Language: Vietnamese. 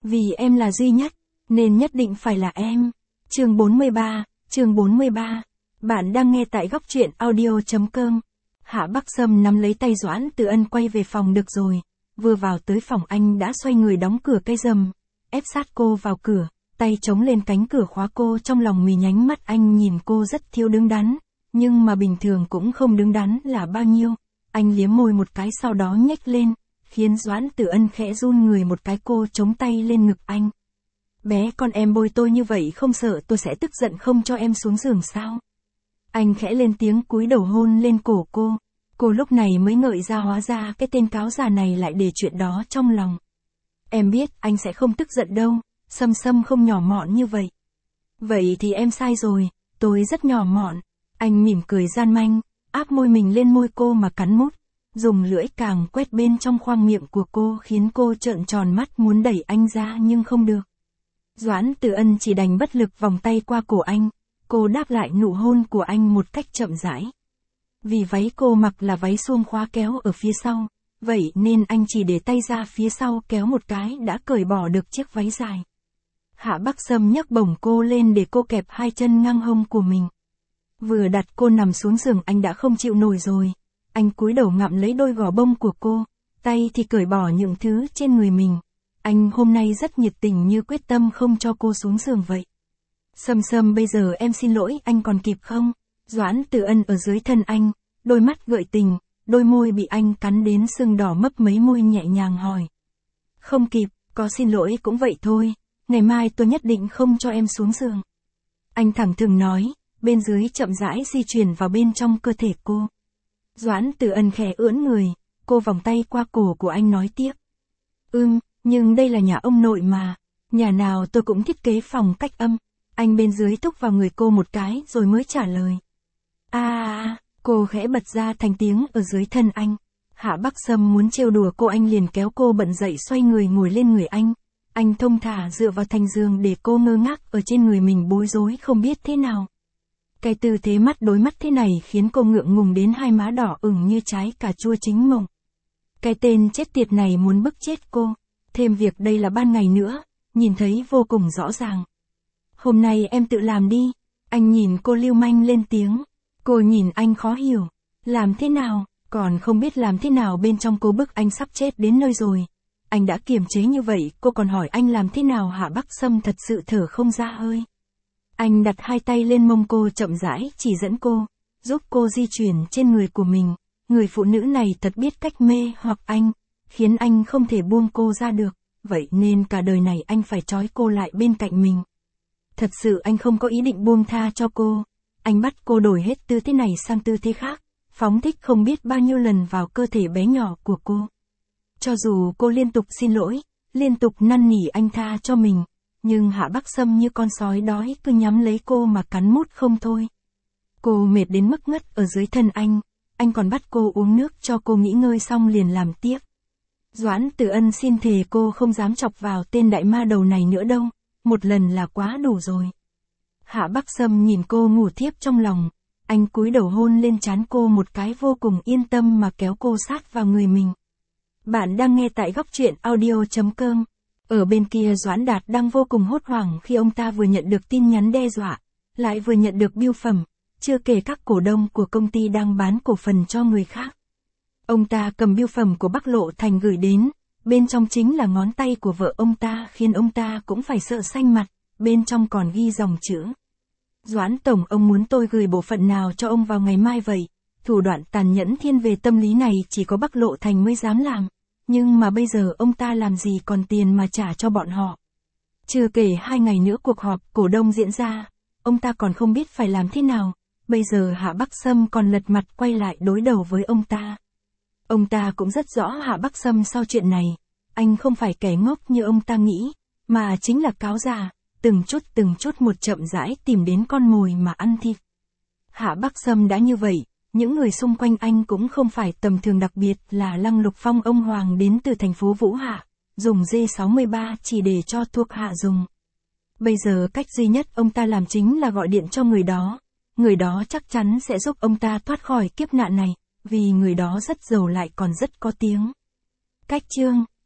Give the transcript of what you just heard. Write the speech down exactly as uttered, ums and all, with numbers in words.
Vì em là duy nhất, nên nhất định phải là em. Chương bốn mươi ba, chương bốn mươi ba. Bạn đang nghe tại góc truyện audio chấm com. Hạ Bắc Sâm nắm lấy tay Doãn Từ Ân quay về phòng được rồi. Vừa vào tới phòng anh đã xoay người đóng cửa cây rầm, ép sát cô vào cửa, tay chống lên cánh cửa khóa cô. Trong lòng mì nhánh mắt anh nhìn cô rất thiếu đứng đắn, nhưng mà bình thường cũng không đứng đắn là bao nhiêu. Anh liếm môi một cái sau đó nhếch lên, khiến Doãn Từ Ân khẽ run người một cái. Cô chống tay lên ngực anh. Bé con em bôi tôi như vậy không sợ tôi sẽ tức giận không cho em xuống giường sao? Anh khẽ lên tiếng cúi đầu hôn lên cổ cô. Cô lúc này mới ngợi ra hóa ra cái tên cáo già này lại để chuyện đó trong lòng. Em biết anh sẽ không tức giận đâu, Sâm Sâm không nhỏ mọn như vậy. Vậy thì em sai rồi, tôi rất nhỏ mọn. Anh mỉm cười gian manh, áp môi mình lên môi cô mà cắn mút, dùng lưỡi càng quét bên trong khoang miệng của cô khiến cô trợn tròn mắt muốn đẩy anh ra nhưng không được. Doãn Từ Ân chỉ đành bất lực vòng tay qua cổ anh, cô đáp lại nụ hôn của anh một cách chậm rãi. Vì váy cô mặc là váy suông khóa kéo ở phía sau, vậy nên anh chỉ để tay ra phía sau kéo một cái đã cởi bỏ được chiếc váy dài. Hạ Bắc Sâm nhấc bổng cô lên để cô kẹp hai chân ngang hông của mình. Vừa đặt cô nằm xuống giường anh đã không chịu nổi rồi. Anh cúi đầu ngậm lấy đôi gò bông của cô, tay thì cởi bỏ những thứ trên người mình. Anh hôm nay rất nhiệt tình như quyết tâm không cho cô xuống giường vậy. Sâm Sâm bây giờ em xin lỗi anh còn kịp không? Doãn Từ Ân ở dưới thân anh, đôi mắt gợi tình, đôi môi bị anh cắn đến sưng đỏ mấp mấy môi nhẹ nhàng hỏi. Không kịp, có xin lỗi cũng vậy thôi, ngày mai tôi nhất định không cho em xuống giường. Anh thẳng thừng nói, bên dưới chậm rãi di chuyển vào bên trong cơ thể cô. Doãn Từ Ân khẽ ưỡn người, cô vòng tay qua cổ của anh nói tiếp. Ừm, nhưng đây là nhà ông nội mà, nhà nào tôi cũng thiết kế phòng cách âm. Anh bên dưới thúc vào người cô một cái rồi mới trả lời. À, à, cô khẽ bật ra thành tiếng ở dưới thân anh. Hạ Bắc Sâm muốn trêu đùa cô anh liền kéo cô bận dậy xoay người ngồi lên người anh. Anh thông thả dựa vào thành giường để cô ngơ ngác ở trên người mình bối rối không biết thế nào. Cái tư thế mắt đối mắt thế này khiến cô ngượng ngùng đến hai má đỏ ửng như trái cà chua chín mọng. Cái tên chết tiệt này muốn bức chết cô. Thêm việc đây là ban ngày nữa, nhìn thấy vô cùng rõ ràng. Hôm nay em tự làm đi. Anh nhìn cô lưu manh lên tiếng. Cô nhìn anh khó hiểu. Làm thế nào? Còn không biết làm thế nào bên trong cô bức anh sắp chết đến nơi rồi. Anh đã kiềm chế như vậy, cô còn hỏi anh làm thế nào? Hạ Bắc Sâm thật sự thở không ra hơi. Anh đặt hai tay lên mông cô chậm rãi chỉ dẫn cô, giúp cô di chuyển trên người của mình. Người phụ nữ này thật biết cách mê hoặc anh, khiến anh không thể buông cô ra được. Vậy nên cả đời này anh phải trói cô lại bên cạnh mình. Thật sự anh không có ý định buông tha cho cô. Anh bắt cô đổi hết tư thế này sang tư thế khác, phóng thích không biết bao nhiêu lần vào cơ thể bé nhỏ của cô. Cho dù cô liên tục xin lỗi, liên tục năn nỉ anh tha cho mình, nhưng Hạ Bắc Sâm như con sói đói cứ nhắm lấy cô mà cắn mút không thôi. Cô mệt đến mức ngất ở dưới thân anh, anh còn bắt cô uống nước cho cô nghỉ ngơi xong liền làm tiếp. Doãn Từ Ân xin thề cô không dám chọc vào tên đại ma đầu này nữa đâu, một lần là quá đủ rồi. Hạ Bắc Sâm nhìn cô ngủ thiếp trong lòng, anh cúi đầu hôn lên trán cô một cái vô cùng yên tâm mà kéo cô sát vào người mình. Bạn đang nghe tại góc truyện audio chấm com. Ở bên kia Doãn Đạt đang vô cùng hốt hoảng khi ông ta vừa nhận được tin nhắn đe dọa, lại vừa nhận được bưu phẩm, chưa kể các cổ đông của công ty đang bán cổ phần cho người khác. Ông ta cầm bưu phẩm của Bắc Lộ Thành gửi đến, bên trong chính là ngón tay của vợ ông ta khiến ông ta cũng phải sợ xanh mặt, bên trong còn ghi dòng chữ. Doãn Tổng, ông muốn tôi gửi bộ phận nào cho ông vào ngày mai vậy? Thủ đoạn tàn nhẫn thiên về tâm lý này chỉ có Bắc Lộ Thành mới dám làm, nhưng mà bây giờ ông ta làm gì còn tiền mà trả cho bọn họ. Chưa kể hai ngày nữa cuộc họp cổ đông diễn ra, ông ta còn không biết phải làm thế nào, bây giờ Hạ Bắc Sâm còn lật mặt quay lại đối đầu với ông ta. Ông ta cũng rất rõ Hạ Bắc Sâm sau chuyện này, anh không phải kẻ ngốc như ông ta nghĩ, mà chính là cáo già, từng chút từng chút một chậm rãi tìm đến con mồi mà ăn thịt. Hạ Bắc Sâm đã như vậy, những người xung quanh anh cũng không phải tầm thường, đặc biệt là Lăng Lục Phong ông Hoàng đến từ thành phố Vũ Hạ, dùng D sáu mươi ba chỉ để cho thuộc hạ dùng. Bây giờ cách duy nhất ông ta làm chính là gọi điện cho người đó, người đó chắc chắn sẽ giúp ông ta thoát khỏi kiếp nạn này, vì người đó rất giàu lại còn rất có tiếng. Cách chương